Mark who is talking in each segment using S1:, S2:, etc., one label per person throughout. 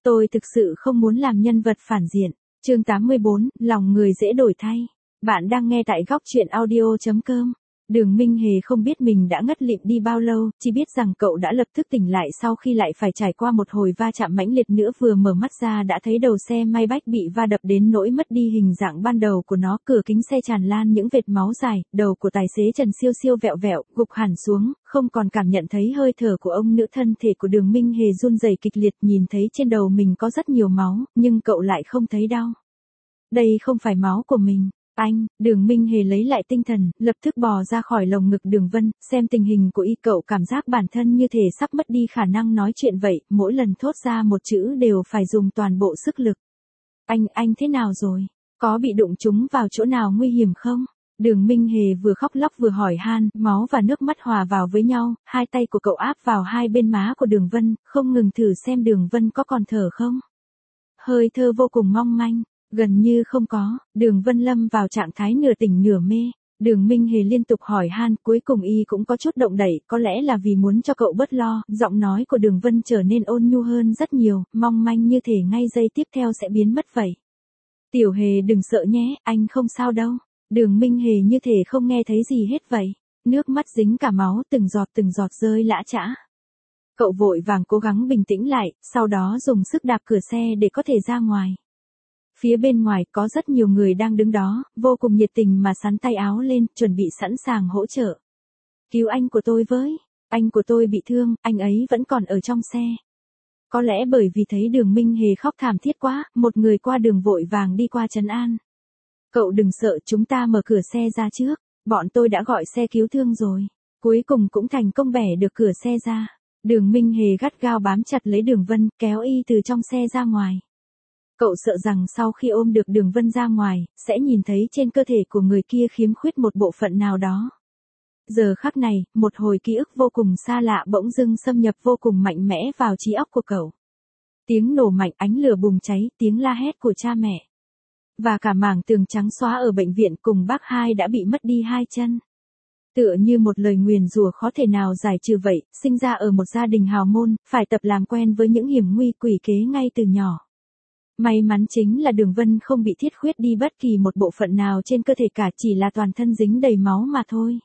S1: Tôi thực sự không muốn làm nhân vật phản diện. Chương 84, lòng người dễ đổi thay. Bạn đang nghe tại góc truyện audio.com. Đường Minh Hề không biết mình đã ngất lịm đi bao lâu, chỉ biết rằng cậu đã lập tức tỉnh lại sau khi lại phải trải qua một hồi va chạm mãnh liệt nữa. Vừa mở mắt ra đã thấy đầu xe Maybach bị va đập đến nỗi mất đi hình dạng ban đầu của nó, cửa kính xe tràn lan những vệt máu dài, đầu của tài xế Trần siêu siêu vẹo vẹo, gục hẳn xuống, không còn cảm nhận thấy hơi thở của ông nữa. Thân thể của Đường Minh Hề run rẩy kịch liệt, nhìn thấy trên đầu mình có rất nhiều máu, nhưng cậu lại không thấy đau. Đây không phải máu của mình. Đường Minh Hề lấy lại tinh thần, lập tức bò ra khỏi lồng ngực Đường Vân, xem tình hình của cậu cảm giác bản thân như thể sắp mất đi khả năng nói chuyện vậy, mỗi lần thốt ra một chữ đều phải dùng toàn bộ sức lực. Anh thế nào rồi? Có bị đụng trúng vào chỗ nào nguy hiểm không? Đường Minh Hề vừa khóc lóc vừa hỏi han, máu và nước mắt hòa vào với nhau, hai tay của cậu áp vào hai bên má của Đường Vân, không ngừng thử xem Đường Vân có còn thở không. Hơi thở vô cùng mong manh. Gần như không có, Đường Vân lâm vào trạng thái nửa tỉnh nửa mê. Đường Minh Hề liên tục hỏi han, cuối cùng cũng có chút động đậy, có lẽ là vì muốn cho cậu bớt lo, giọng nói của Đường Vân trở nên ôn nhu hơn rất nhiều, mong manh như thể ngay giây tiếp theo sẽ biến mất vậy. Tiểu Hề đừng sợ nhé, anh không sao đâu. Đường Minh Hề như thể không nghe thấy gì hết vậy. Nước mắt dính cả máu, từng giọt rơi lã chã. Cậu vội vàng cố gắng bình tĩnh lại, sau đó dùng sức đạp cửa xe để có thể ra ngoài. Phía bên ngoài có rất nhiều người đang đứng đó, vô cùng nhiệt tình mà xắn tay áo lên, chuẩn bị sẵn sàng hỗ trợ. Cứu anh của tôi với, anh của tôi bị thương, anh ấy vẫn còn ở trong xe. Có lẽ bởi vì thấy Đường Minh Hề khóc thảm thiết quá, một người qua đường vội vàng đi qua trấn an. Cậu đừng sợ, chúng ta mở cửa xe ra trước, bọn tôi đã gọi xe cứu thương rồi. Cuối cùng cũng thành công bẻ được cửa xe ra. Đường Minh Hề gắt gao bám chặt lấy Đường Vân, kéo từ trong xe ra ngoài. Cậu sợ rằng sau khi ôm được Đường Vân ra ngoài, sẽ nhìn thấy trên cơ thể của người kia khiếm khuyết một bộ phận nào đó. Giờ khắc này, một hồi ký ức vô cùng xa lạ bỗng dưng xâm nhập vô cùng mạnh mẽ vào trí óc của cậu. Tiếng nổ mạnh, ánh lửa bùng cháy, tiếng la hét của cha mẹ. Và cả mảng tường trắng xóa ở bệnh viện cùng bác hai đã bị mất đi hai chân. Tựa như một lời nguyền rủa khó thể nào giải trừ vậy, sinh ra ở một gia đình hào môn, phải tập làm quen với những hiểm nguy quỷ kế ngay từ nhỏ. May mắn chính là Đường Vân không bị thiết khuyết đi bất kỳ một bộ phận nào trên cơ thể cả, chỉ là toàn thân dính đầy máu mà thôi.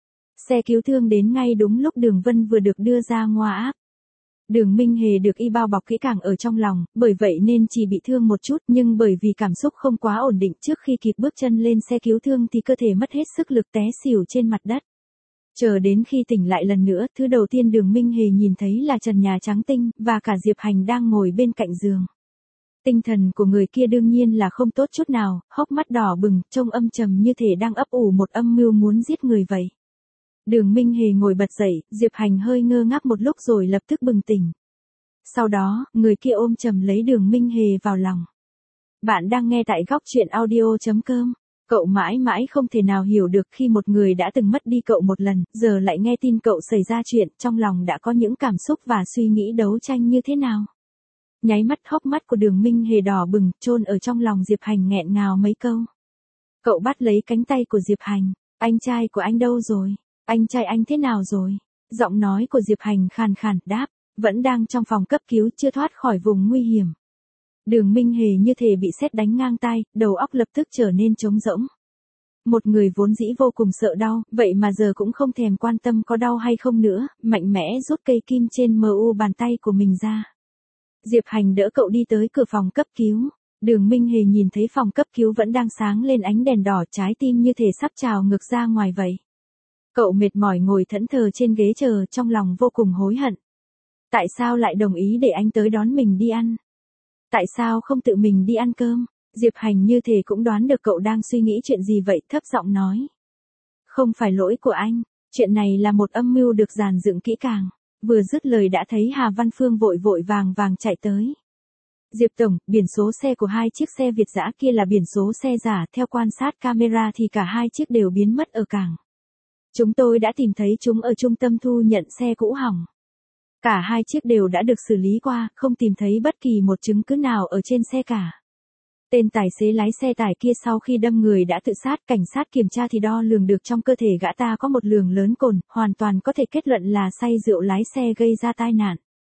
S1: Xe cứu thương đến ngay đúng lúc Đường Vân vừa được đưa ra ngoại áp. Đường Minh Hề được bao bọc kỹ càng ở trong lòng, bởi vậy nên chỉ bị thương một chút, nhưng bởi vì cảm xúc không quá ổn định trước khi kịp bước chân lên xe cứu thương thì cơ thể mất hết sức lực té xỉu trên mặt đất. Chờ đến khi tỉnh lại lần nữa, thứ đầu tiên Đường Minh Hề nhìn thấy là trần nhà trắng tinh, và cả Diệp Hành đang ngồi bên cạnh giường. Tinh thần của người kia đương nhiên là không tốt chút nào, hốc mắt đỏ bừng, trông âm trầm như thể đang ấp ủ một âm mưu muốn giết người vậy. Đường Minh Hề ngồi bật dậy, Diệp Hành hơi ngơ ngác một lúc rồi lập tức bừng tỉnh. Sau đó, người kia ôm chầm lấy Đường Minh Hề vào lòng. Bạn đang nghe tại góc truyện audio.com. Cậu mãi mãi không thể nào hiểu được khi một người đã từng mất đi cậu một lần, giờ lại nghe tin cậu xảy ra chuyện, trong lòng đã có những cảm xúc và suy nghĩ đấu tranh như thế nào. Nháy mắt hốc mắt của Đường Minh Hề đỏ bừng, chôn ở trong lòng Diệp Hành nghẹn ngào mấy câu. Cậu bắt lấy cánh tay của Diệp Hành, anh trai của anh đâu rồi? Anh trai anh thế nào rồi? Giọng nói của Diệp Hành khàn khàn, đáp, vẫn đang trong phòng cấp cứu, chưa thoát khỏi vùng nguy hiểm. Đường Minh Hề như thể bị sét đánh ngang tai, đầu óc lập tức trở nên trống rỗng. Một người vốn dĩ vô cùng sợ đau, vậy mà giờ cũng không thèm quan tâm có đau hay không nữa, mạnh mẽ rút cây kim trên mu bàn tay của mình ra. Diệp Hành đỡ cậu đi tới cửa phòng cấp cứu. Đường Minh Hề nhìn thấy phòng cấp cứu vẫn đang sáng lên ánh đèn đỏ, trái tim như thể sắp trào ngược ra ngoài vậy. Cậu mệt mỏi ngồi thẫn thờ trên ghế chờ, trong lòng vô cùng hối hận. Tại sao lại đồng ý để anh tới đón mình đi ăn? Tại sao không tự mình đi ăn cơm? Diệp Hành như thể cũng đoán được cậu đang suy nghĩ chuyện gì vậy, thấp giọng nói. Không phải lỗi của anh, chuyện này là một âm mưu được dàn dựng kỹ càng. Vừa dứt lời đã thấy Hà Văn Phương vội vàng chạy tới. Diệp Tổng, biển số xe của hai chiếc xe Việt dã kia là biển số xe giả, theo quan sát camera thì cả hai chiếc đều biến mất ở cảng. Chúng tôi đã tìm thấy chúng ở trung tâm thu nhận xe cũ hỏng. Cả hai chiếc đều đã được xử lý qua, không tìm thấy bất kỳ một chứng cứ nào ở trên xe cả. Tên tài xế lái xe tải kia sau khi đâm người đã tự sát, cảnh sát kiểm tra thì đo lường được trong cơ thể gã ta có một lượng lớn cồn, hoàn toàn có thể kết luận là say rượu lái xe gây ra tai nạn.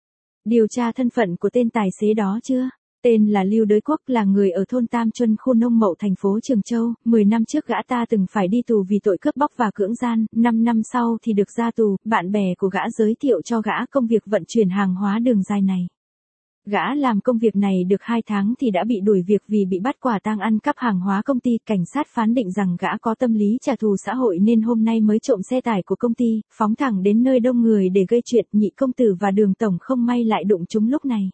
S1: Điều tra thân phận của tên tài xế đó chưa? Tên là Lưu Đới Quốc, là người ở thôn Tam Chuân, khu Nông Mậu, thành phố Trường Châu. 10 năm trước gã ta từng phải đi tù vì tội cướp bóc và cưỡng gian, 5 năm sau thì được ra tù. Bạn bè của gã giới thiệu cho gã công việc vận chuyển hàng hóa đường dài này. Gã làm công việc này được 2 tháng thì đã bị đuổi việc vì bị bắt quả tang ăn cắp hàng hóa công ty. Cảnh sát phán định rằng gã có tâm lý trả thù xã hội nên hôm nay mới trộm xe tải của công ty, phóng thẳng đến nơi đông người để gây chuyện. Nhị công tử và Đường tổng không may lại đụng chúng lúc này.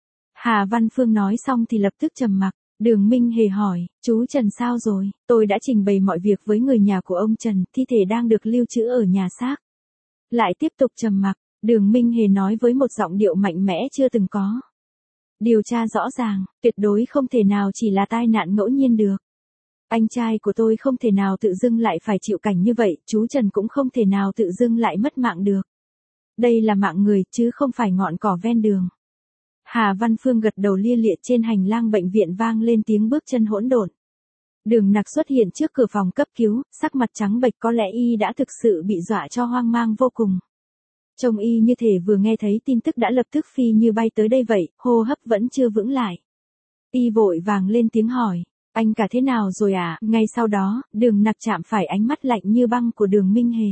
S1: Hà Văn Phương nói xong thì lập tức trầm mặc. Đường Minh Hề hỏi, chú Trần sao rồi? Tôi đã trình bày mọi việc với người nhà của ông Trần, thi thể đang được lưu trữ ở nhà xác. Lại tiếp tục trầm mặc, Đường Minh Hề nói với một giọng điệu mạnh mẽ chưa từng có. Điều tra rõ ràng, tuyệt đối không thể nào chỉ là tai nạn ngẫu nhiên được. Anh trai của tôi không thể nào tự dưng lại phải chịu cảnh như vậy, chú Trần cũng không thể nào tự dưng lại mất mạng được. Đây là mạng người, chứ không phải ngọn cỏ ven đường. Hà Văn Phương gật đầu lia lịa. Trên hành lang bệnh viện vang lên tiếng bước chân hỗn độn. Đường Nặc xuất hiện trước cửa phòng cấp cứu, sắc mặt trắng bệch, có lẽ y đã thực sự bị dọa cho hoang mang vô cùng. Trông y như thể vừa nghe thấy tin tức đã lập tức phi như bay tới đây vậy, hô hấp vẫn chưa vững lại. Y vội vàng lên tiếng hỏi, anh cả thế nào rồi à? Ngay sau đó, Đường Nặc chạm phải ánh mắt lạnh như băng của Đường Minh Hề.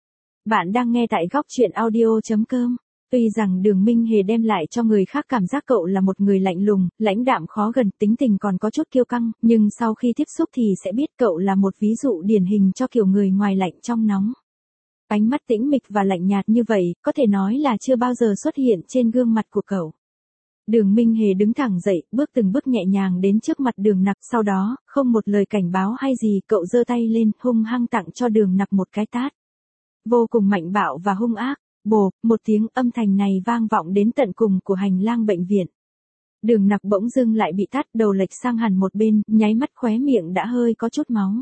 S1: Bạn đang nghe tại góc truyện audio.com. Tuy rằng Đường Minh Hề đem lại cho người khác cảm giác cậu là một người lạnh lùng, lãnh đạm khó gần, tính tình còn có chút kiêu căng, nhưng sau khi tiếp xúc thì sẽ biết cậu là một ví dụ điển hình cho kiểu người ngoài lạnh trong nóng. Ánh mắt tĩnh mịch và lạnh nhạt như vậy, có thể nói là chưa bao giờ xuất hiện trên gương mặt của cậu. Đường Minh Hề đứng thẳng dậy, bước từng bước nhẹ nhàng đến trước mặt Đường Nặc, sau đó, không một lời cảnh báo hay gì, cậu giơ tay lên, hung hăng tặng cho Đường Nặc một cái tát. Vô cùng mạnh bạo và hung ác. Bộp, một tiếng âm thanh này vang vọng đến tận cùng của hành lang bệnh viện. Đường Nặc bỗng dưng lại bị tát, đầu lệch sang hẳn một bên, nháy mắt khóe miệng đã hơi có chút máu.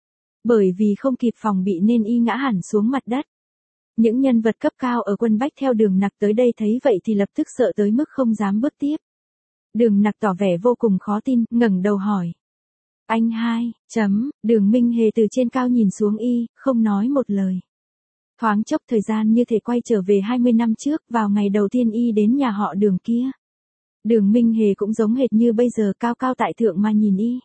S1: Bởi vì không kịp phòng bị nên y ngã hẳn xuống mặt đất. Những nhân vật cấp cao ở quân Bách theo Đường Nặc tới đây thấy vậy thì lập tức sợ tới mức không dám bước tiếp. Đường Nặc tỏ vẻ vô cùng khó tin, ngẩng đầu hỏi. Anh hai, Đường Minh Hề từ trên cao nhìn xuống y, không nói một lời. Thoáng chốc thời gian như thể quay trở về 20 năm trước, vào ngày đầu tiên y đến nhà họ Đường kia. Đường Minh Hề cũng giống hệt như bây giờ, cao cao tại thượng mà nhìn y.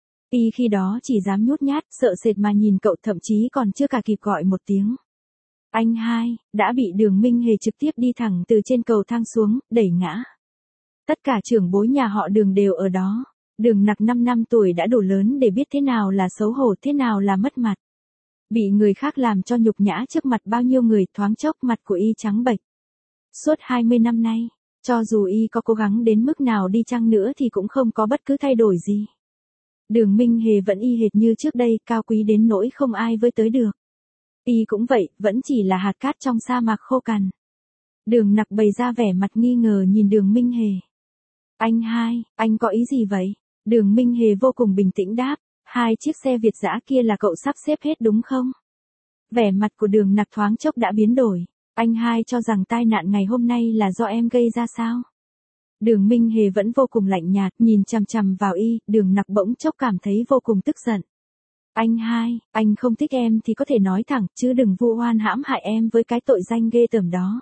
S1: Y khi đó chỉ dám nhút nhát, sợ sệt mà nhìn cậu, thậm chí còn chưa cả kịp gọi một tiếng. Anh hai, đã bị Đường Minh Hề trực tiếp đi thẳng từ trên cầu thang xuống, đẩy ngã. Tất cả trưởng bối nhà họ Đường đều ở đó. Đường Nặc 5 năm tuổi đã đủ lớn để biết thế nào là xấu hổ, thế nào là mất mặt. Bị người khác làm cho nhục nhã trước mặt bao nhiêu người, thoáng chốc mặt của y trắng bệch. Suốt 20 năm nay, cho dù y có cố gắng đến mức nào đi chăng nữa thì cũng không có bất cứ thay đổi gì. Đường Minh Hề vẫn y hệt như trước đây, cao quý đến nỗi không ai với tới được. Y cũng vậy, vẫn chỉ là hạt cát trong sa mạc khô cằn. Đường Nặc bày ra vẻ mặt nghi ngờ nhìn Đường Minh Hề. Anh hai, anh có ý gì vậy? Đường Minh Hề vô cùng bình tĩnh đáp. 2 chiếc xe Việt dã kia là cậu sắp xếp hết đúng không? Vẻ mặt của Đường Nặc thoáng chốc đã biến đổi. Anh hai cho rằng tai nạn ngày hôm nay là do em gây ra sao? Đường Minh Hề vẫn vô cùng lạnh nhạt, nhìn chằm chằm vào y. Đường Nặc bỗng chốc cảm thấy vô cùng tức giận. Anh hai, anh không thích em thì có thể nói thẳng, chứ đừng vu oan hãm hại em với cái tội danh ghê tởm đó.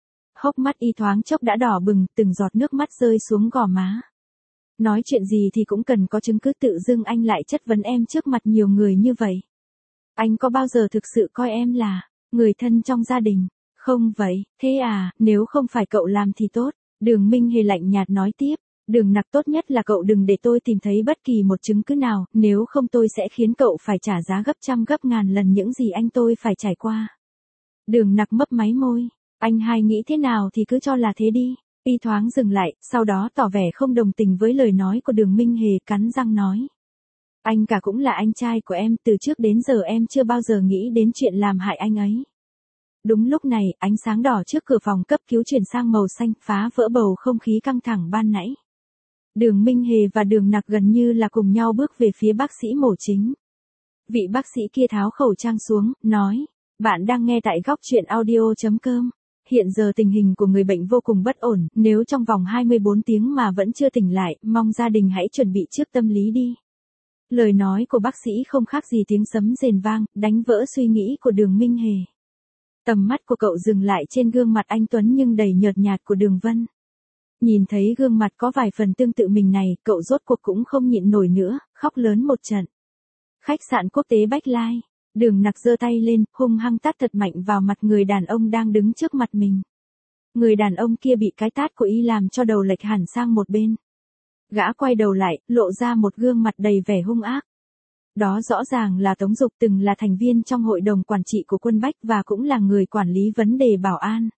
S1: Hốc mắt y thoáng chốc đã đỏ bừng, từng giọt nước mắt rơi xuống gò má. Nói chuyện gì thì cũng cần có chứng cứ, tự dưng anh lại chất vấn em trước mặt nhiều người như vậy. Anh có bao giờ thực sự coi em là người thân trong gia đình? Không vậy, thế à, nếu không phải cậu làm thì tốt. Đường Minh Hề lạnh nhạt nói tiếp. Đường Nặc, tốt nhất là cậu đừng để tôi tìm thấy bất kỳ một chứng cứ nào, nếu không tôi sẽ khiến cậu phải trả giá gấp trăm gấp ngàn lần những gì anh tôi phải trải qua. Đường Nặc mấp máy môi. Anh hai nghĩ thế nào thì cứ cho là thế đi. Y thoáng dừng lại, sau đó tỏ vẻ không đồng tình với lời nói của Đường Minh Hề, cắn răng nói. Anh cả cũng là anh trai của em, từ trước đến giờ em chưa bao giờ nghĩ đến chuyện làm hại anh ấy. Đúng lúc này, ánh sáng đỏ trước cửa phòng cấp cứu chuyển sang màu xanh, phá vỡ bầu không khí căng thẳng ban nãy. Đường Minh Hề và Đường Nặc gần như là cùng nhau bước về phía bác sĩ mổ chính. Vị bác sĩ kia tháo khẩu trang xuống, nói. Bạn đang nghe tại góc truyện audio.com. Hiện giờ tình hình của người bệnh vô cùng bất ổn, nếu trong vòng 24 tiếng mà vẫn chưa tỉnh lại, mong gia đình hãy chuẩn bị trước tâm lý đi. Lời nói của bác sĩ không khác gì tiếng sấm rền vang, đánh vỡ suy nghĩ của Đường Minh Hề. Tầm mắt của cậu dừng lại trên gương mặt anh tuấn nhưng đầy nhợt nhạt của Đường Vân. Nhìn thấy gương mặt có vài phần tương tự mình này, cậu rốt cuộc cũng không nhịn nổi nữa, khóc lớn một trận. Khách sạn quốc tế Bách Lai. Đường Nặc giơ tay lên, hung hăng tát thật mạnh vào mặt người đàn ông đang đứng trước mặt mình. Người đàn ông kia bị cái tát của y làm cho đầu lệch hẳn sang một bên. Gã quay đầu lại, lộ ra một gương mặt đầy vẻ hung ác. Đó rõ ràng là Tống Dục, từng là thành viên trong hội đồng quản trị của Quân Bách và cũng là người quản lý vấn đề bảo an.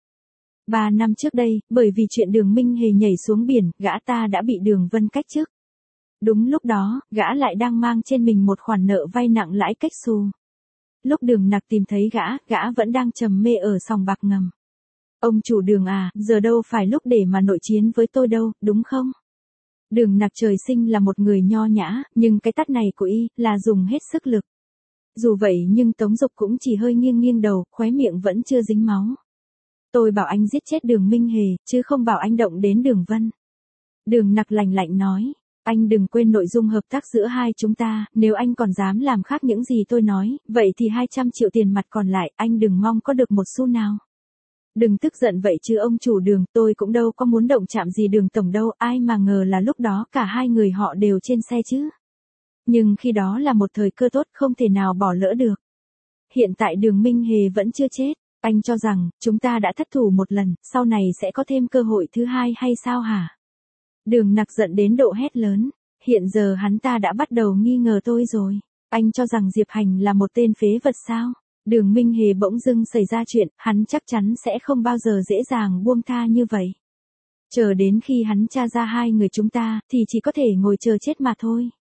S1: 3 năm trước đây, bởi vì chuyện Đường Minh Hề nhảy xuống biển, gã ta đã bị Đường Vân cách chức. Đúng lúc đó, gã lại đang mang trên mình một khoản nợ vay nặng lãi cách xù. Lúc Đường Nặc tìm thấy gã vẫn đang trầm mê ở sòng bạc ngầm. Ông chủ Đường à, giờ đâu phải lúc để mà nội chiến với tôi đâu, đúng không? Đường Nặc trời sinh là một người nho nhã, nhưng cái tát này của y là dùng hết sức lực. Dù vậy nhưng Tống Dục cũng chỉ hơi nghiêng nghiêng đầu, khóe miệng vẫn chưa dính máu. Tôi bảo anh giết chết Đường Minh Hề, chứ không bảo anh động đến Đường Vân. Đường Nặc lạnh lạnh nói, anh đừng quên nội dung hợp tác giữa hai chúng ta, nếu anh còn dám làm khác những gì tôi nói, vậy thì 200 triệu tiền mặt còn lại, anh đừng mong có được một xu nào. Đừng tức giận vậy chứ ông chủ Đường, tôi cũng đâu có muốn động chạm gì Đường tổng đâu, ai mà ngờ là lúc đó cả hai người họ đều trên xe chứ. Nhưng khi đó là một thời cơ tốt không thể nào bỏ lỡ được. Hiện tại Đường Minh Hề vẫn chưa chết, anh cho rằng, chúng ta đã thất thủ một lần, sau này sẽ có thêm cơ hội thứ hai hay sao hả? Đường Nặc giận đến độ hét lớn, hiện giờ hắn ta đã bắt đầu nghi ngờ tôi rồi. Anh cho rằng Diệp Hành là một tên phế vật sao? Đường Minh Hề bỗng dưng xảy ra chuyện, hắn chắc chắn sẽ không bao giờ dễ dàng buông tha như vậy. Chờ đến khi hắn tra ra hai người chúng ta, thì chỉ có thể ngồi chờ chết mà thôi.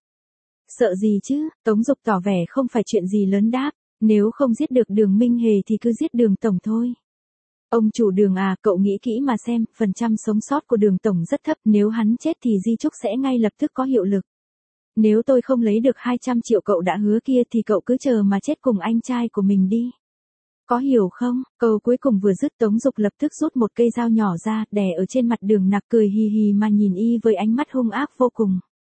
S1: Sợ gì chứ? Tống Dục tỏ vẻ không phải chuyện gì lớn đáp, nếu không giết được Đường Minh Hề thì cứ giết Đường tổng thôi. Ông chủ Đường à, cậu nghĩ kỹ mà xem, phần trăm sống sót của Đường tổng rất thấp, nếu hắn chết thì di chúc sẽ ngay lập tức có hiệu lực. Nếu tôi không lấy được 200 triệu cậu đã hứa kia thì cậu cứ chờ mà chết cùng anh trai của mình đi. Có hiểu không? Câu cuối cùng vừa dứt Tống Dục lập tức rút một cây dao nhỏ ra, đè ở trên mặt Đường Nặc, cười hì hì mà nhìn y với ánh mắt hung ác vô cùng.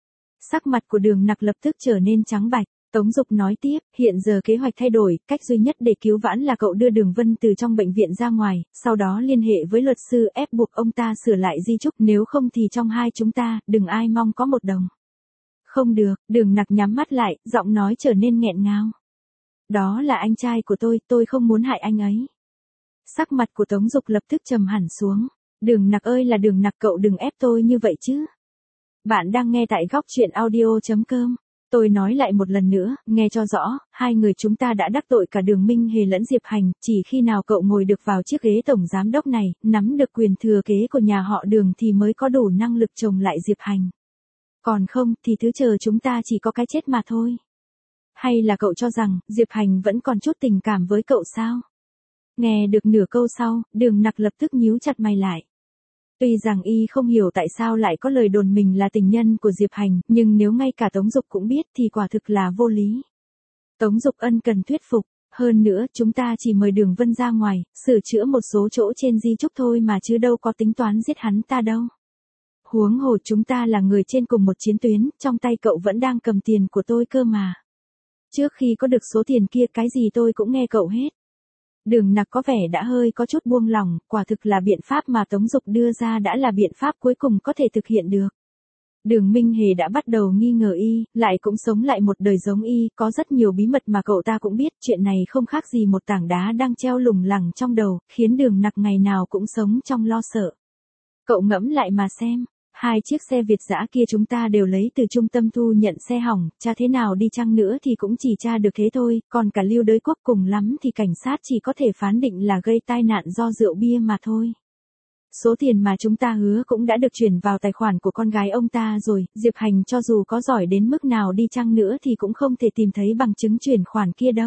S1: Sắc mặt của Đường Nặc lập tức trở nên trắng bạch. Tống Dục nói tiếp, hiện giờ kế hoạch thay đổi, cách duy nhất để cứu vãn là cậu đưa Đường Vân từ trong bệnh viện ra ngoài, sau đó liên hệ với luật sư ép buộc ông ta sửa lại di chúc, nếu không thì trong hai chúng ta, đừng ai mong có một đồng. Không được, Đường Nặc nhắm mắt lại, giọng nói trở nên nghẹn ngào. Đó là anh trai của tôi không muốn hại anh ấy. Sắc mặt của Tống Dục lập tức trầm hẳn xuống. Đường Nặc ơi là Đường Nặc, cậu đừng ép tôi như vậy chứ. Bạn đang nghe tại góc truyện audio.com. Tôi nói lại một lần nữa, nghe cho rõ, hai người chúng ta đã đắc tội cả Đường Minh Hề lẫn Diệp Hành, chỉ khi nào cậu ngồi được vào chiếc ghế tổng giám đốc này, nắm được quyền thừa kế của nhà họ Đường thì mới có đủ năng lực chồng lại Diệp Hành. Còn không, thì thứ chờ chúng ta chỉ có cái chết mà thôi. Hay là cậu cho rằng, Diệp Hành vẫn còn chút tình cảm với cậu sao? Nghe được nửa câu sau, Đường Nặc lập tức nhíu chặt mày lại. Tuy rằng y không hiểu tại sao lại có lời đồn mình là tình nhân của Diệp Hành, nhưng nếu ngay cả Tống Dục cũng biết thì quả thực là vô lý. Tống Dục ân cần thuyết phục, hơn nữa chúng ta chỉ mời Đường Vân ra ngoài, sửa chữa một số chỗ trên di chúc thôi mà chứ đâu có tính toán giết hắn ta đâu. Huống hồ chúng ta là người trên cùng một chiến tuyến, trong tay cậu vẫn đang cầm tiền của tôi cơ mà. Trước khi có được số tiền kia cái gì tôi cũng nghe cậu hết. Đường Nặc có vẻ đã hơi có chút buông lỏng, quả thực là biện pháp mà Tống Dục đưa ra đã là biện pháp cuối cùng có thể thực hiện được. Đường Minh Hề đã bắt đầu nghi ngờ y, lại cũng sống lại một đời giống y, có rất nhiều bí mật mà cậu ta cũng biết, chuyện này không khác gì một tảng đá đang treo lủng lẳng trong đầu, khiến Đường Nặc ngày nào cũng sống trong lo sợ. Cậu ngẫm lại mà xem. Hai chiếc xe Việt dã kia chúng ta đều lấy từ trung tâm thu nhận xe hỏng, tra thế nào đi chăng nữa thì cũng chỉ tra được thế thôi, còn cả Lưu Đới Quốc cùng lắm thì cảnh sát chỉ có thể phán định là gây tai nạn do rượu bia mà thôi. Số tiền mà chúng ta hứa cũng đã được chuyển vào tài khoản của con gái ông ta rồi, Diệp Hành cho dù có giỏi đến mức nào đi chăng nữa thì cũng không thể tìm thấy bằng chứng chuyển khoản kia đâu.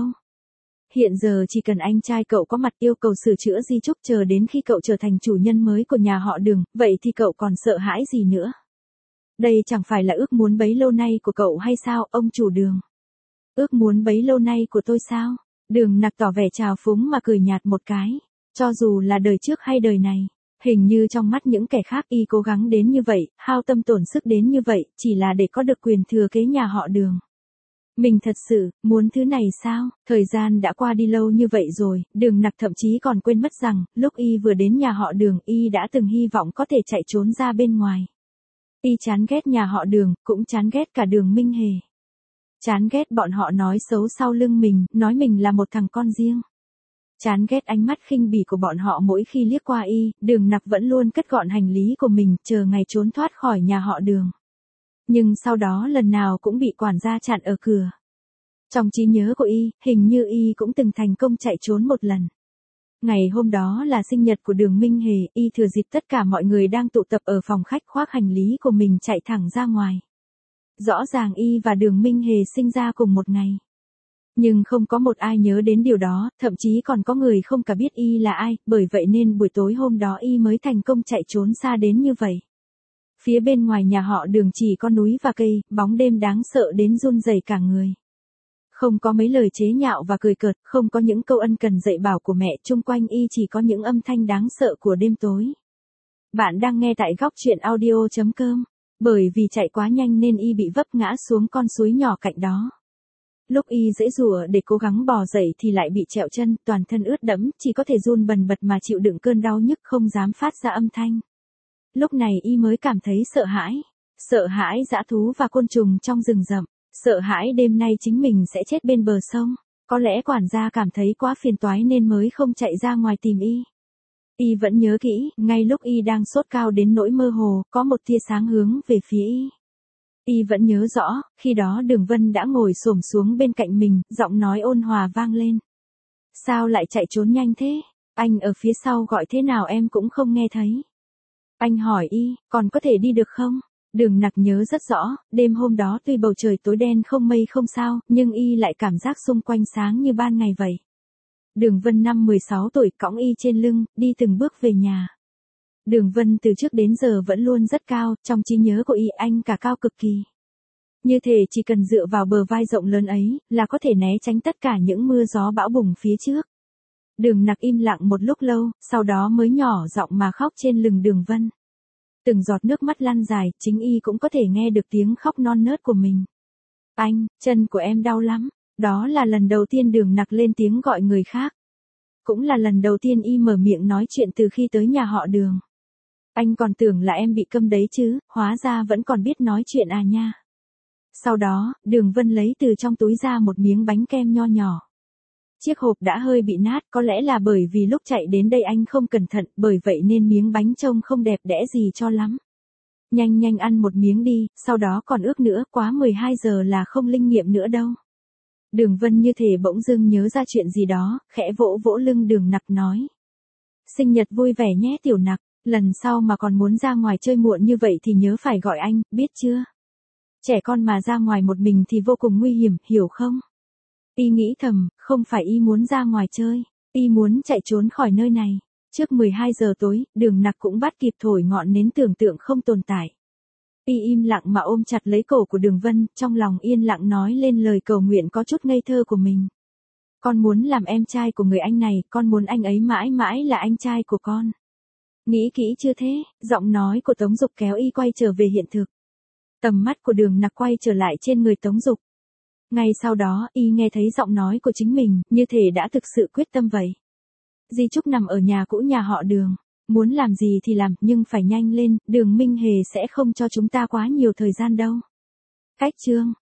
S1: Hiện giờ chỉ cần anh trai cậu có mặt yêu cầu sửa chữa di chúc chờ đến khi cậu trở thành chủ nhân mới của nhà họ Đường, vậy thì cậu còn sợ hãi gì nữa? Đây chẳng phải là ước muốn bấy lâu nay của cậu hay sao, ông chủ Đường? Ước muốn bấy lâu nay của tôi sao? Đường Nặc tỏ vẻ trào phúng mà cười nhạt một cái. Cho dù là đời trước hay đời này, hình như trong mắt những kẻ khác y cố gắng đến như vậy, hao tâm tổn sức đến như vậy, chỉ là để có được quyền thừa kế nhà họ Đường. Mình thật sự, muốn thứ này sao? Thời gian đã qua đi lâu như vậy rồi, Đường Nặc thậm chí còn quên mất rằng, lúc y vừa đến nhà họ Đường, y đã từng hy vọng có thể chạy trốn ra bên ngoài. Y chán ghét nhà họ Đường, cũng chán ghét cả Đường Minh Hề. Chán ghét bọn họ nói xấu sau lưng mình, nói mình là một thằng con riêng. Chán ghét ánh mắt khinh bỉ của bọn họ mỗi khi liếc qua y, Đường Nặc vẫn luôn cất gọn hành lý của mình, chờ ngày trốn thoát khỏi nhà họ Đường. Nhưng sau đó lần nào cũng bị quản gia chặn ở cửa. Trong trí nhớ của y, hình như y cũng từng thành công chạy trốn một lần. Ngày hôm đó là sinh nhật của Đường Minh Hề, y thừa dịp tất cả mọi người đang tụ tập ở phòng khách khoác hành lý của mình chạy thẳng ra ngoài. Rõ ràng y và Đường Minh Hề sinh ra cùng một ngày. Nhưng không có một ai nhớ đến điều đó, thậm chí còn có người không cả biết y là ai, bởi vậy nên buổi tối hôm đó y mới thành công chạy trốn xa đến như vậy. Phía bên ngoài nhà họ Đường chỉ có núi và cây, bóng đêm đáng sợ đến run rẩy cả người. Không có mấy lời chế nhạo và cười cợt, không có những câu ân cần dạy bảo của mẹ, chung quanh y chỉ có những âm thanh đáng sợ của đêm tối. Bạn đang nghe tại góc truyện audio.com. Bởi vì chạy quá nhanh nên y bị vấp ngã xuống con suối nhỏ cạnh đó. Lúc y giãy giụa để cố gắng bò dậy thì lại bị trẹo chân, toàn thân ướt đẫm, chỉ có thể run bần bật mà chịu đựng cơn đau nhức không dám phát ra âm thanh. Lúc này y mới cảm thấy sợ hãi dã thú và côn trùng trong rừng rậm, sợ hãi đêm nay chính mình sẽ chết bên bờ sông. Có lẽ quản gia cảm thấy quá phiền toái nên mới không chạy ra ngoài tìm y. Y vẫn nhớ kỹ, ngay lúc y đang sốt cao đến nỗi mơ hồ, có một tia sáng hướng về phía y. Y vẫn nhớ rõ, khi đó Đường Vân đã ngồi xổm xuống bên cạnh mình, giọng nói ôn hòa vang lên. Sao lại chạy trốn nhanh thế? Anh ở phía sau gọi thế nào em cũng không nghe thấy. Anh hỏi y, còn có thể đi được không? Đường Nặc nhớ rất rõ, đêm hôm đó tuy bầu trời tối đen không mây không sao, nhưng y lại cảm giác xung quanh sáng như ban ngày vậy. Đường Vân năm 16 tuổi cõng y trên lưng, đi từng bước về nhà. Đường Vân từ trước đến giờ vẫn luôn rất cao, trong trí nhớ của y anh cả cao cực kỳ. Như thể chỉ cần dựa vào bờ vai rộng lớn ấy, là có thể né tránh tất cả những mưa gió bão bùng phía trước. Đường Nặc im lặng một lúc lâu, sau đó mới nhỏ giọng mà khóc trên lưng Đường Vân. Từng giọt nước mắt lăn dài, chính y cũng có thể nghe được tiếng khóc non nớt của mình. Anh, chân của em đau lắm. Đó là lần đầu tiên Đường Nặc lên tiếng gọi người khác. Cũng là lần đầu tiên y mở miệng nói chuyện từ khi tới nhà họ Đường. Anh còn tưởng là em bị câm đấy chứ, hóa ra vẫn còn biết nói chuyện à nha. Sau đó, Đường Vân lấy từ trong túi ra một miếng bánh kem nho nhỏ. Chiếc hộp đã hơi bị nát, có lẽ là bởi vì lúc chạy đến đây anh không cẩn thận, bởi vậy nên miếng bánh trông không đẹp đẽ gì cho lắm. Nhanh nhanh ăn một miếng đi, sau đó còn ước nữa, quá 12 giờ là không linh nghiệm nữa đâu. Đường Vân như thể bỗng dưng nhớ ra chuyện gì đó, khẽ vỗ vỗ lưng Đường Nặc nói. Sinh nhật vui vẻ nhé Tiểu Nặc, lần sau mà còn muốn ra ngoài chơi muộn như vậy thì nhớ phải gọi anh, biết chưa? Trẻ con mà ra ngoài một mình thì vô cùng nguy hiểm, hiểu không? Y nghĩ thầm, không phải y muốn ra ngoài chơi, y muốn chạy trốn khỏi nơi này. Trước 12 giờ tối, Đường Nặc cũng bắt kịp thổi ngọn nến tưởng tượng không tồn tại. Y im lặng mà ôm chặt lấy cổ của Đường Vân, trong lòng yên lặng nói lên lời cầu nguyện có chút ngây thơ của mình. Con muốn làm em trai của người anh này, con muốn anh ấy mãi mãi là anh trai của con. Nghĩ kỹ chưa thế? Giọng nói của Tống Dục kéo y quay trở về hiện thực. Tầm mắt của Đường Nặc quay trở lại trên người Tống Dục. Ngay sau đó, y nghe thấy giọng nói của chính mình, như thể đã thực sự quyết tâm vậy. Di Trúc nằm ở nhà cũ nhà họ Đường. Muốn làm gì thì làm, nhưng phải nhanh lên, Đường Minh Hề sẽ không cho chúng ta quá nhiều thời gian đâu. Cách chương